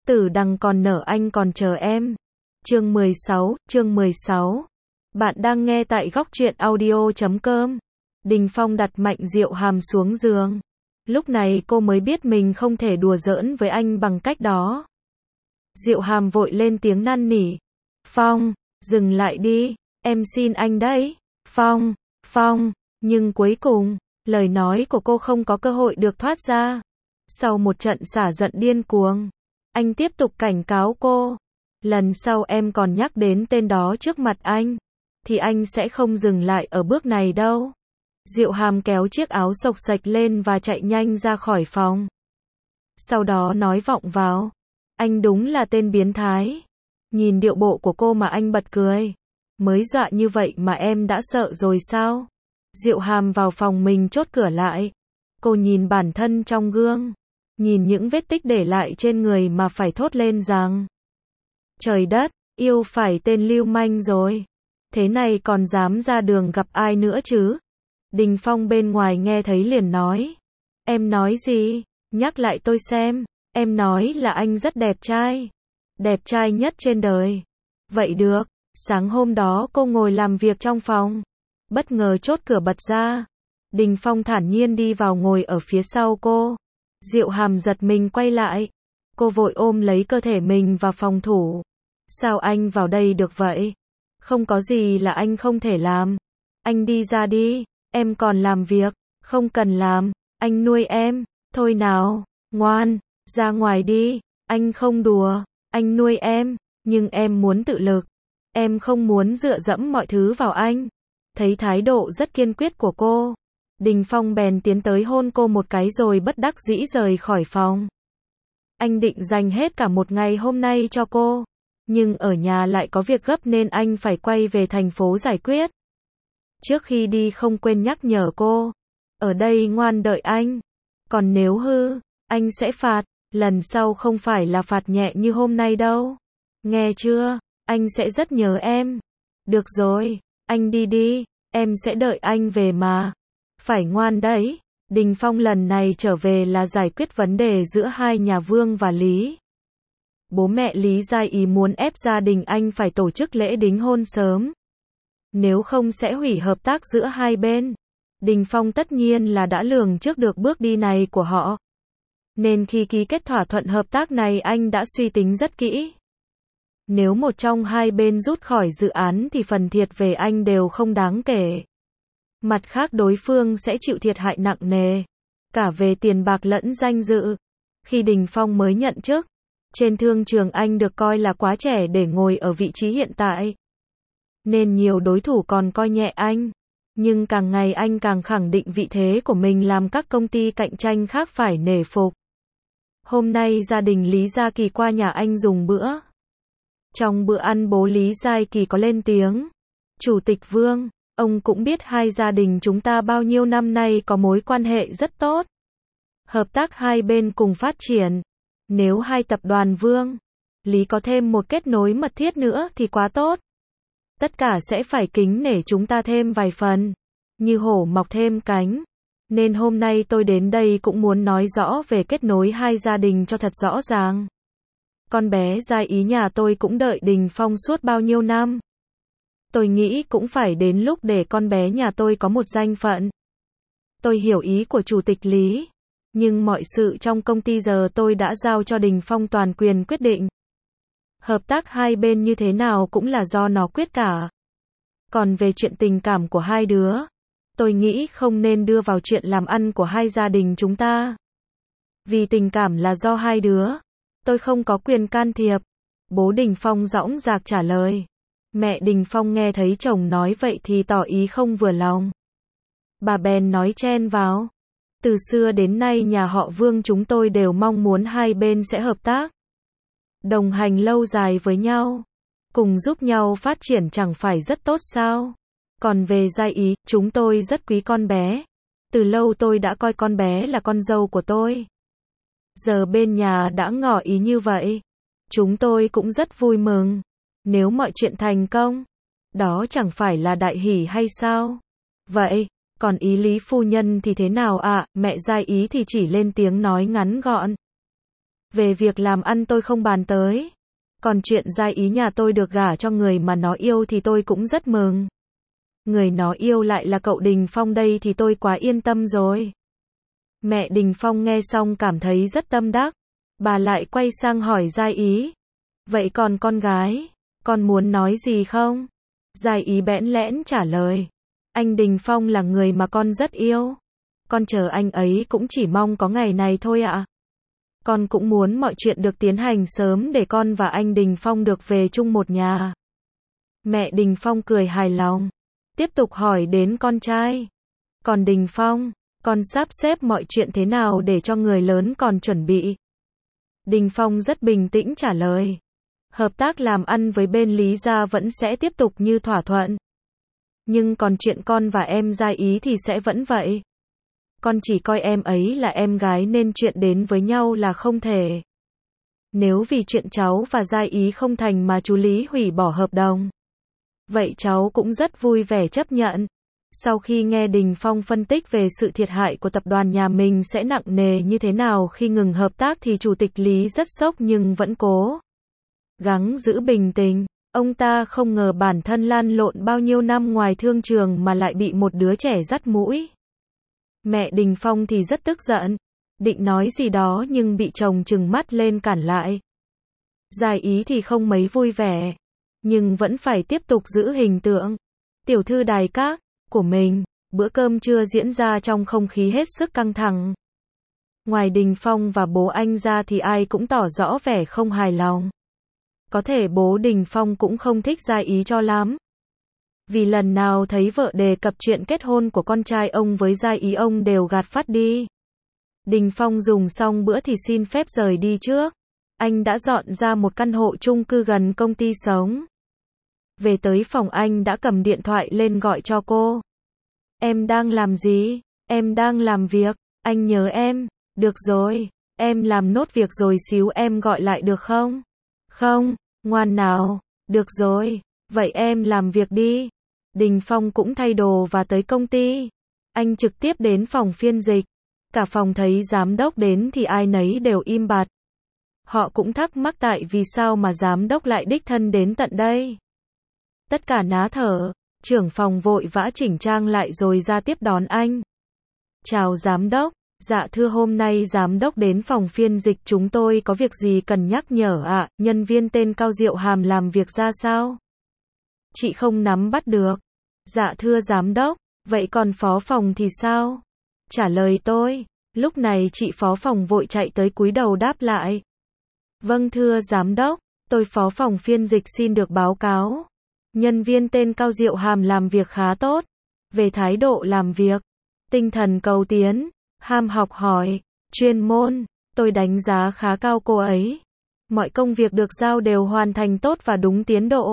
Tử đằng còn nở anh còn chờ em. Chương 16. Bạn đang nghe tại góc truyện audio.com. Đình Phong đặt Mạnh Diệu Hàm xuống giường. Lúc này cô mới biết mình không thể đùa giỡn với anh bằng cách đó. Diệu Hàm vội lên tiếng năn nỉ. Phong, dừng lại đi, em xin anh đấy. Phong, nhưng cuối cùng, lời nói của cô không có cơ hội được thoát ra. Sau một trận xả giận điên cuồng, anh tiếp tục cảnh cáo cô. Lần sau em còn nhắc đến tên đó trước mặt anh, thì anh sẽ không dừng lại ở bước này đâu. Diệu Hàm kéo chiếc áo xộc xệch lên và chạy nhanh ra khỏi phòng. Sau đó nói vọng vào. Anh đúng là tên biến thái. Nhìn điệu bộ của cô mà anh bật cười. Mới dọa như vậy mà em đã sợ rồi sao? Diệu Hàm vào phòng mình chốt cửa lại. Cô nhìn bản thân trong gương. Nhìn những vết tích để lại trên người mà phải thốt lên rằng: trời đất, yêu phải tên lưu manh rồi. Thế này còn dám ra đường gặp ai nữa chứ? Đình Phong bên ngoài nghe thấy liền nói. Em nói gì? Nhắc lại tôi xem. Em nói là anh rất đẹp trai. Đẹp trai nhất trên đời. Vậy được. Sáng hôm đó cô ngồi làm việc trong phòng. Bất ngờ chốt cửa bật ra. Đình Phong thản nhiên đi vào ngồi ở phía sau cô. Diệu Hàm giật mình quay lại. Cô vội ôm lấy cơ thể mình và phòng thủ. Sao anh vào đây được vậy? Không có gì là anh không thể làm. Anh đi ra đi. Em còn làm việc. Không cần làm. Anh nuôi em. Thôi nào. Ngoan. Ra ngoài đi. Anh không đùa. Anh nuôi em. Nhưng em muốn tự lực. Em không muốn dựa dẫm mọi thứ vào anh. Thấy thái độ rất kiên quyết của cô, Đình Phong bèn tiến tới hôn cô một cái rồi bất đắc dĩ rời khỏi phòng. Anh định dành hết cả một ngày hôm nay cho cô, nhưng ở nhà lại có việc gấp nên anh phải quay về thành phố giải quyết. Trước khi đi không quên nhắc nhở cô, ở đây ngoan đợi anh. Còn nếu hư, anh sẽ phạt, lần sau không phải là phạt nhẹ như hôm nay đâu. Nghe chưa, anh sẽ rất nhớ em. Được rồi, anh đi đi, em sẽ đợi anh về mà. Phải ngoan đấy. Đình Phong lần này trở về là giải quyết vấn đề giữa hai nhà Vương và Lý. Bố mẹ Lý Gia Ý muốn ép gia đình anh phải tổ chức lễ đính hôn sớm. Nếu không sẽ hủy hợp tác giữa hai bên. Đình Phong tất nhiên là đã lường trước được bước đi này của họ. Nên khi ký kết thỏa thuận hợp tác này anh đã suy tính rất kỹ. Nếu một trong hai bên rút khỏi dự án thì phần thiệt về anh đều không đáng kể. Mặt khác đối phương sẽ chịu thiệt hại nặng nề, cả về tiền bạc lẫn danh dự. Khi Đình Phong mới nhận chức, trên thương trường anh được coi là quá trẻ để ngồi ở vị trí hiện tại. Nên nhiều đối thủ còn coi nhẹ anh. Nhưng càng ngày anh càng khẳng định vị thế của mình làm các công ty cạnh tranh khác phải nể phục. Hôm nay gia đình Lý Gia Kỳ qua nhà anh dùng bữa. Trong bữa ăn bố Lý Gia Kỳ có lên tiếng. Chủ tịch Vương, ông cũng biết hai gia đình chúng ta bao nhiêu năm nay có mối quan hệ rất tốt. Hợp tác hai bên cùng phát triển. Nếu hai tập đoàn Vương, Lý có thêm một kết nối mật thiết nữa thì quá tốt. Tất cả sẽ phải kính nể chúng ta thêm vài phần. Như hổ mọc thêm cánh. Nên hôm nay tôi đến đây cũng muốn nói rõ về kết nối hai gia đình cho thật rõ ràng. Con bé Gia Ý nhà tôi cũng đợi Đình Phong suốt bao nhiêu năm. Tôi nghĩ cũng phải đến lúc để con bé nhà tôi có một danh phận. Tôi hiểu ý của Chủ tịch Lý. Nhưng mọi sự trong công ty giờ tôi đã giao cho Đình Phong toàn quyền quyết định. Hợp tác hai bên như thế nào cũng là do nó quyết cả. Còn về chuyện tình cảm của hai đứa, tôi nghĩ không nên đưa vào chuyện làm ăn của hai gia đình chúng ta. Vì tình cảm là do hai đứa, tôi không có quyền can thiệp. Bố Đình Phong dõng dạc trả lời. Mẹ Đình Phong nghe thấy chồng nói vậy thì tỏ ý không vừa lòng. Bà bèn nói chen vào. Từ xưa đến nay nhà họ Vương chúng tôi đều mong muốn hai bên sẽ hợp tác, đồng hành lâu dài với nhau, cùng giúp nhau phát triển chẳng phải rất tốt sao? Còn về Gia Ý, chúng tôi rất quý con bé. Từ lâu tôi đã coi con bé là con dâu của tôi. Giờ bên nhà đã ngỏ ý như vậy. Chúng tôi cũng rất vui mừng. Nếu mọi chuyện thành công, đó chẳng phải là đại hỷ hay sao? Vậy, còn ý Lý phu nhân thì thế nào ạ? Mẹ Gia Ý thì chỉ lên tiếng nói ngắn gọn. Về việc làm ăn tôi không bàn tới. Còn chuyện Giai Ý nhà tôi được gả cho người mà nó yêu thì tôi cũng rất mừng. Người nó yêu lại là cậu Đình Phong đây thì tôi quá yên tâm rồi. Mẹ Đình Phong nghe xong cảm thấy rất tâm đắc. Bà lại quay sang hỏi Giai Ý. Vậy còn con gái, con muốn nói gì không? Giai Ý bẽn lẽn trả lời. Anh Đình Phong là người mà con rất yêu. Con chờ anh ấy cũng chỉ mong có ngày này thôi ạ. Con cũng muốn mọi chuyện được tiến hành sớm để con và anh Đình Phong được về chung một nhà. Mẹ Đình Phong cười hài lòng. Tiếp tục hỏi đến con trai. Còn Đình Phong, con sắp xếp mọi chuyện thế nào để cho người lớn còn chuẩn bị? Đình Phong rất bình tĩnh trả lời. Hợp tác làm ăn với bên Lý gia vẫn sẽ tiếp tục như thỏa thuận. Nhưng còn chuyện con và em Giai Ý thì sẽ vẫn vậy. Con chỉ coi em ấy là em gái nên chuyện đến với nhau là không thể. Nếu vì chuyện cháu và Giai Ý không thành mà chú Lý hủy bỏ hợp đồng, vậy cháu cũng rất vui vẻ chấp nhận. Sau khi nghe Đình Phong phân tích về sự thiệt hại của tập đoàn nhà mình sẽ nặng nề như thế nào khi ngừng hợp tác thì Chủ tịch Lý rất sốc nhưng vẫn cố gắng giữ bình tĩnh. Ông ta không ngờ bản thân lăn lộn bao nhiêu năm ngoài thương trường mà lại bị một đứa trẻ dắt mũi. Mẹ Đình Phong thì rất tức giận, định nói gì đó nhưng bị chồng trừng mắt lên cản lại. Giai Ý thì không mấy vui vẻ, nhưng vẫn phải tiếp tục giữ hình tượng tiểu thư đài các của mình. Bữa cơm trưa diễn ra trong không khí hết sức căng thẳng. Ngoài Đình Phong và bố anh ra thì ai cũng tỏ rõ vẻ không hài lòng. Có thể bố Đình Phong cũng không thích Giai Ý cho lắm. Vì lần nào thấy vợ đề cập chuyện kết hôn của con trai ông với Giai Ý ông đều gạt phắt đi. Đình Phong dùng xong bữa thì xin phép rời đi trước. Anh đã dọn ra một căn hộ chung cư gần công ty sống. Về tới phòng anh đã cầm điện thoại lên gọi cho cô. Em đang làm gì? Em đang làm việc. Anh nhớ em. Được rồi. Em làm nốt việc rồi xíu em gọi lại được không? Không. Ngoan nào. Được rồi. Vậy em làm việc đi. Đình Phong cũng thay đồ và tới công ty. Anh trực tiếp đến phòng phiên dịch. Cả phòng thấy giám đốc đến thì ai nấy đều im bặt. Họ cũng thắc mắc tại vì sao mà giám đốc lại đích thân đến tận đây. Tất cả ná thở, trưởng phòng vội vã chỉnh trang lại rồi ra tiếp đón anh. Chào giám đốc, dạ thưa hôm nay giám đốc đến phòng phiên dịch chúng tôi có việc gì cần nhắc nhở ạ, nhân viên tên Cao Diệu Hàm làm việc ra sao? Chị không nắm bắt được. Dạ thưa giám đốc, vậy còn phó phòng thì sao? Trả lời tôi. Lúc này chị phó phòng vội chạy tới cúi đầu đáp lại. Vâng thưa giám đốc, tôi phó phòng phiên dịch xin được báo cáo. Nhân viên tên Cao Diệu Hàm làm việc khá tốt. Về thái độ làm việc, tinh thần cầu tiến, ham học hỏi, chuyên môn, tôi đánh giá khá cao cô ấy. Mọi công việc được giao đều hoàn thành tốt và đúng tiến độ.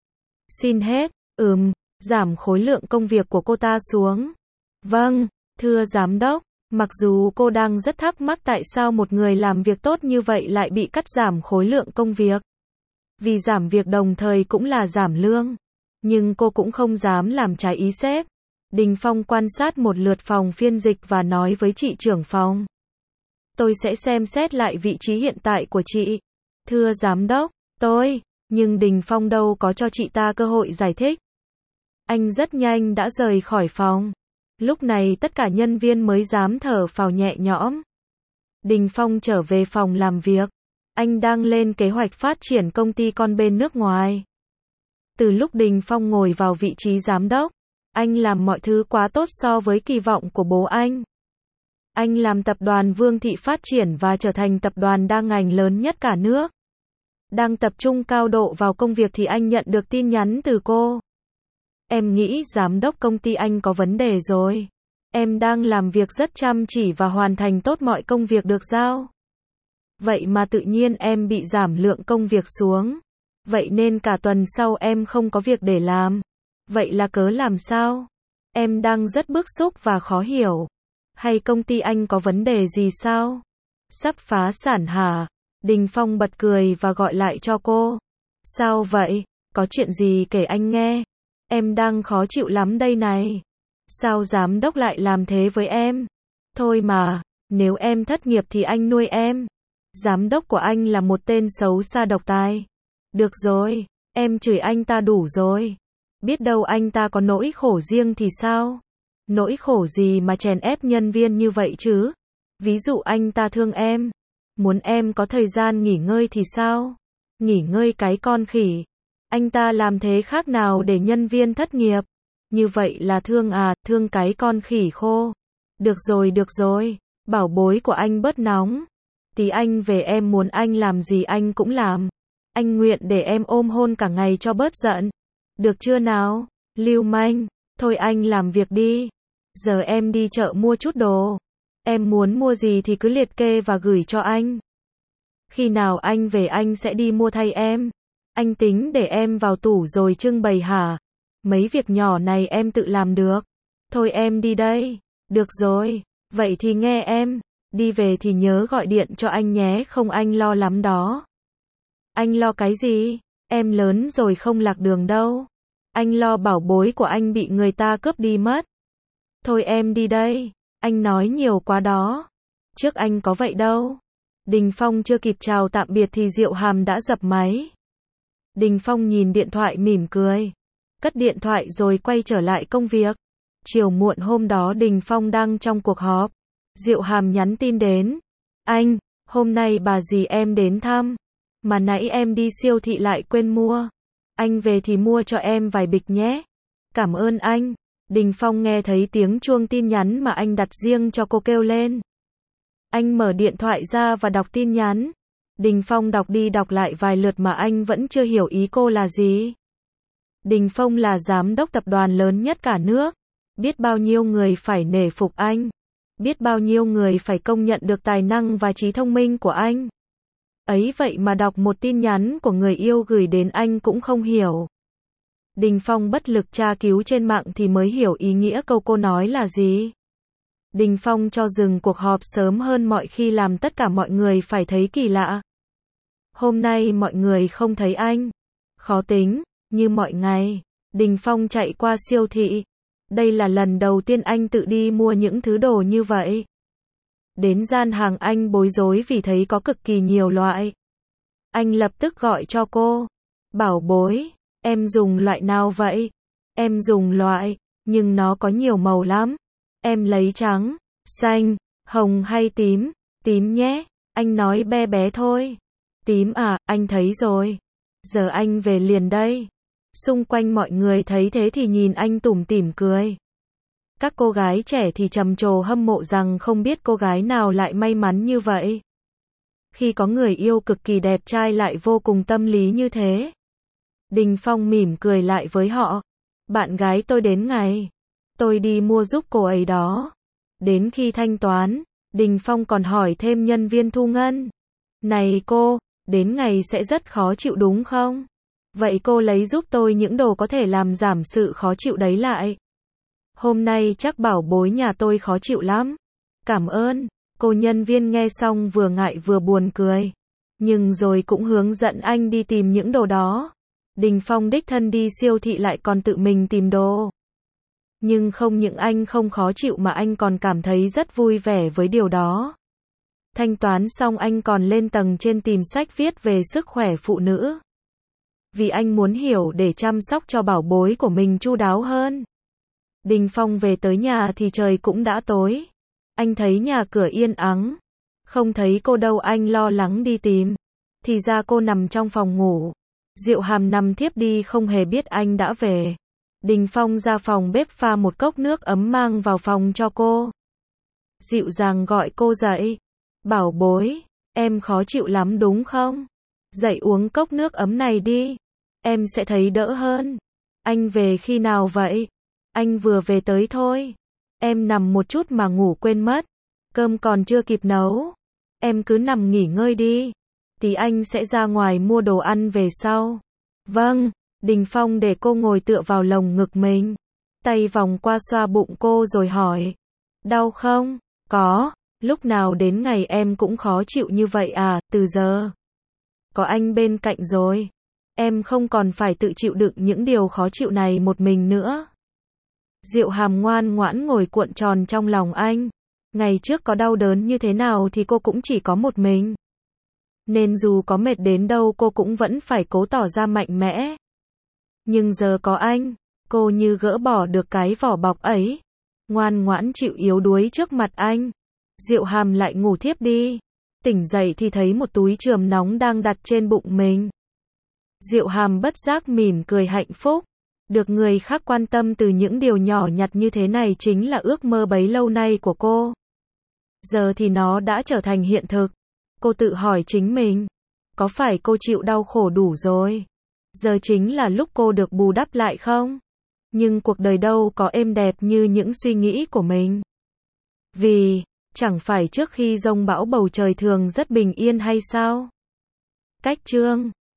Xin hết, giảm khối lượng công việc của cô ta xuống. Vâng, thưa giám đốc, mặc dù cô đang rất thắc mắc tại sao một người làm việc tốt như vậy lại bị cắt giảm khối lượng công việc. Vì giảm việc đồng thời cũng là giảm lương. Nhưng cô cũng không dám làm trái ý sếp. Đình Phong quan sát một lượt phòng phiên dịch và nói với chị trưởng phòng. Tôi sẽ xem xét lại vị trí hiện tại của chị. Thưa giám đốc, nhưng Đình Phong đâu có cho chị ta cơ hội giải thích. Anh rất nhanh đã rời khỏi phòng. Lúc này tất cả nhân viên mới dám thở phào nhẹ nhõm. Đình Phong trở về phòng làm việc. Anh đang lên kế hoạch phát triển công ty con bên nước ngoài. Từ lúc Đình Phong ngồi vào vị trí giám đốc, anh làm mọi thứ quá tốt so với kỳ vọng của bố anh. Anh làm tập đoàn Vương Thị phát triển và trở thành tập đoàn đa ngành lớn nhất cả nước. Đang tập trung cao độ vào công việc thì anh nhận được tin nhắn từ cô. Em nghĩ giám đốc công ty anh có vấn đề rồi. Em đang làm việc rất chăm chỉ và hoàn thành tốt mọi công việc được giao. Vậy mà tự nhiên em bị giảm lượng công việc xuống. Vậy nên cả tuần sau em không có việc để làm. Vậy là cớ làm sao? Em đang rất bức xúc và khó hiểu. Hay công ty anh có vấn đề gì sao? Sắp phá sản hả? Đình Phong bật cười và gọi lại cho cô. Sao vậy? Có chuyện gì kể anh nghe? Em đang khó chịu lắm đây này. Sao giám đốc lại làm thế với em? Thôi mà, nếu em thất nghiệp thì anh nuôi em. Giám đốc của anh là một tên xấu xa độc tài. Được rồi, em chửi anh ta đủ rồi. Biết đâu anh ta có nỗi khổ riêng thì sao? Nỗi khổ gì mà chèn ép nhân viên như vậy chứ? Ví dụ anh ta thương em, muốn em có thời gian nghỉ ngơi thì sao? Nghỉ ngơi cái con khỉ. Anh ta làm thế khác nào để nhân viên thất nghiệp? Như vậy là thương à, thương cái con khỉ khô. Được rồi, bảo bối của anh bớt nóng. Tí anh về em muốn anh làm gì anh cũng làm. Anh nguyện để em ôm hôn cả ngày cho bớt giận. Được chưa nào? Lưu manh, thôi anh làm việc đi. Giờ em đi chợ mua chút đồ. Em muốn mua gì thì cứ liệt kê và gửi cho anh. Khi nào anh về anh sẽ đi mua thay em. Anh tính để em vào tủ rồi trưng bày hả? Mấy việc nhỏ này em tự làm được. Thôi em đi đây. Được rồi, vậy thì nghe em. Đi về thì nhớ gọi điện cho anh nhé, không anh lo lắm đó. Anh lo cái gì? Em lớn rồi không lạc đường đâu. Anh lo bảo bối của anh bị người ta cướp đi mất. Thôi em đi đây. Anh nói nhiều quá đó. Trước anh có vậy đâu. Đình Phong chưa kịp chào tạm biệt thì Diệu Hàm đã dập máy. Đình Phong nhìn điện thoại mỉm cười. Cất điện thoại rồi quay trở lại công việc. Chiều muộn hôm đó Đình Phong đang trong cuộc họp. Diệu Hàm nhắn tin đến. Anh, hôm nay bà dì em đến thăm. Mà nãy em đi siêu thị lại quên mua. Anh về thì mua cho em vài bịch nhé. Cảm ơn anh. Đình Phong nghe thấy tiếng chuông tin nhắn mà anh đặt riêng cho cô kêu lên. Anh mở điện thoại ra và đọc tin nhắn. Đình Phong đọc đi đọc lại vài lượt mà anh vẫn chưa hiểu ý cô là gì. Đình Phong là giám đốc tập đoàn lớn nhất cả nước. Biết bao nhiêu người phải nể phục anh. Biết bao nhiêu người phải công nhận được tài năng và trí thông minh của anh. Ấy vậy mà đọc một tin nhắn của người yêu gửi đến anh cũng không hiểu. Đình Phong bất lực tra cứu trên mạng thì mới hiểu ý nghĩa câu cô nói là gì. Đình Phong cho dừng cuộc họp sớm hơn mọi khi làm tất cả mọi người phải thấy kỳ lạ. Hôm nay mọi người không thấy anh. Khó tính, như mọi ngày. Đình Phong chạy qua siêu thị. Đây là lần đầu tiên anh tự đi mua những thứ đồ như vậy. Đến gian hàng anh bối rối vì thấy có cực kỳ nhiều loại. Anh lập tức gọi cho cô. Bảo bối, em dùng loại nào vậy? Em dùng loại, nhưng nó có nhiều màu lắm. Em lấy trắng, xanh, hồng hay tím? Tím nhé. Anh nói bé bé thôi. Tím à, anh thấy rồi. Giờ anh về liền đây. Xung quanh mọi người thấy thế thì nhìn anh tủm tỉm cười. Các cô gái trẻ thì trầm trồ hâm mộ rằng không biết cô gái nào lại may mắn như vậy. Khi có người yêu cực kỳ đẹp trai lại vô cùng tâm lý như thế. Đình Phong mỉm cười lại với họ. Bạn gái tôi đến ngày. Tôi đi mua giúp cô ấy đó. Đến khi thanh toán, Đình Phong còn hỏi thêm nhân viên thu ngân. Này cô, đến ngày sẽ rất khó chịu đúng không? Vậy cô lấy giúp tôi những đồ có thể làm giảm sự khó chịu đấy lại. Hôm nay chắc bảo bối nhà tôi khó chịu lắm. Cảm ơn. Cô nhân viên nghe xong vừa ngại vừa buồn cười. Nhưng rồi cũng hướng dẫn anh đi tìm những đồ đó. Đình Phong đích thân đi siêu thị lại còn tự mình tìm đồ. Nhưng không những anh không khó chịu mà anh còn cảm thấy rất vui vẻ với điều đó. Thanh toán xong anh còn lên tầng trên tìm sách viết về sức khỏe phụ nữ. Vì anh muốn hiểu để chăm sóc cho bảo bối của mình chu đáo hơn. Đình Phong về tới nhà thì trời cũng đã tối. Anh thấy nhà cửa yên ắng. Không thấy cô đâu anh lo lắng đi tìm. Thì ra cô nằm trong phòng ngủ. Diệu Hàm nằm thiếp đi không hề biết anh đã về. Đình Phong ra phòng bếp pha một cốc nước ấm mang vào phòng cho cô. Dịu dàng gọi cô dậy. Bảo bối, em khó chịu lắm đúng không? Dậy uống cốc nước ấm này đi. Em sẽ thấy đỡ hơn. Anh về khi nào vậy? Anh vừa về tới thôi. Em nằm một chút mà ngủ quên mất. Cơm còn chưa kịp nấu. Em cứ nằm nghỉ ngơi đi. Tí anh sẽ ra ngoài mua đồ ăn về sau. Vâng. Đình Phong để cô ngồi tựa vào lồng ngực mình. Tay vòng qua xoa bụng cô rồi hỏi. Đau không? Có. Lúc nào đến ngày em cũng khó chịu như vậy à, từ giờ. Có anh bên cạnh rồi. Em không còn phải tự chịu đựng những điều khó chịu này một mình nữa. Diệu Hàm ngoan ngoãn ngồi cuộn tròn trong lòng anh. Ngày trước có đau đớn như thế nào thì cô cũng chỉ có một mình. Nên dù có mệt đến đâu cô cũng vẫn phải cố tỏ ra mạnh mẽ. Nhưng giờ có anh, cô như gỡ bỏ được cái vỏ bọc ấy. Ngoan ngoãn chịu yếu đuối trước mặt anh. Diệu Hàm lại ngủ thiếp đi. Tỉnh dậy thì thấy một túi chườm nóng đang đặt trên bụng mình. Diệu Hàm bất giác mỉm cười hạnh phúc. Được người khác quan tâm từ những điều nhỏ nhặt như thế này chính là ước mơ bấy lâu nay của cô. Giờ thì nó đã trở thành hiện thực. Cô tự hỏi chính mình. Có phải cô chịu đau khổ đủ rồi? Giờ chính là lúc cô được bù đắp lại không? Nhưng cuộc đời đâu có êm đẹp như những suy nghĩ của mình. Vì, chẳng phải trước khi giông bão bầu trời thường rất bình yên hay sao? Cách chương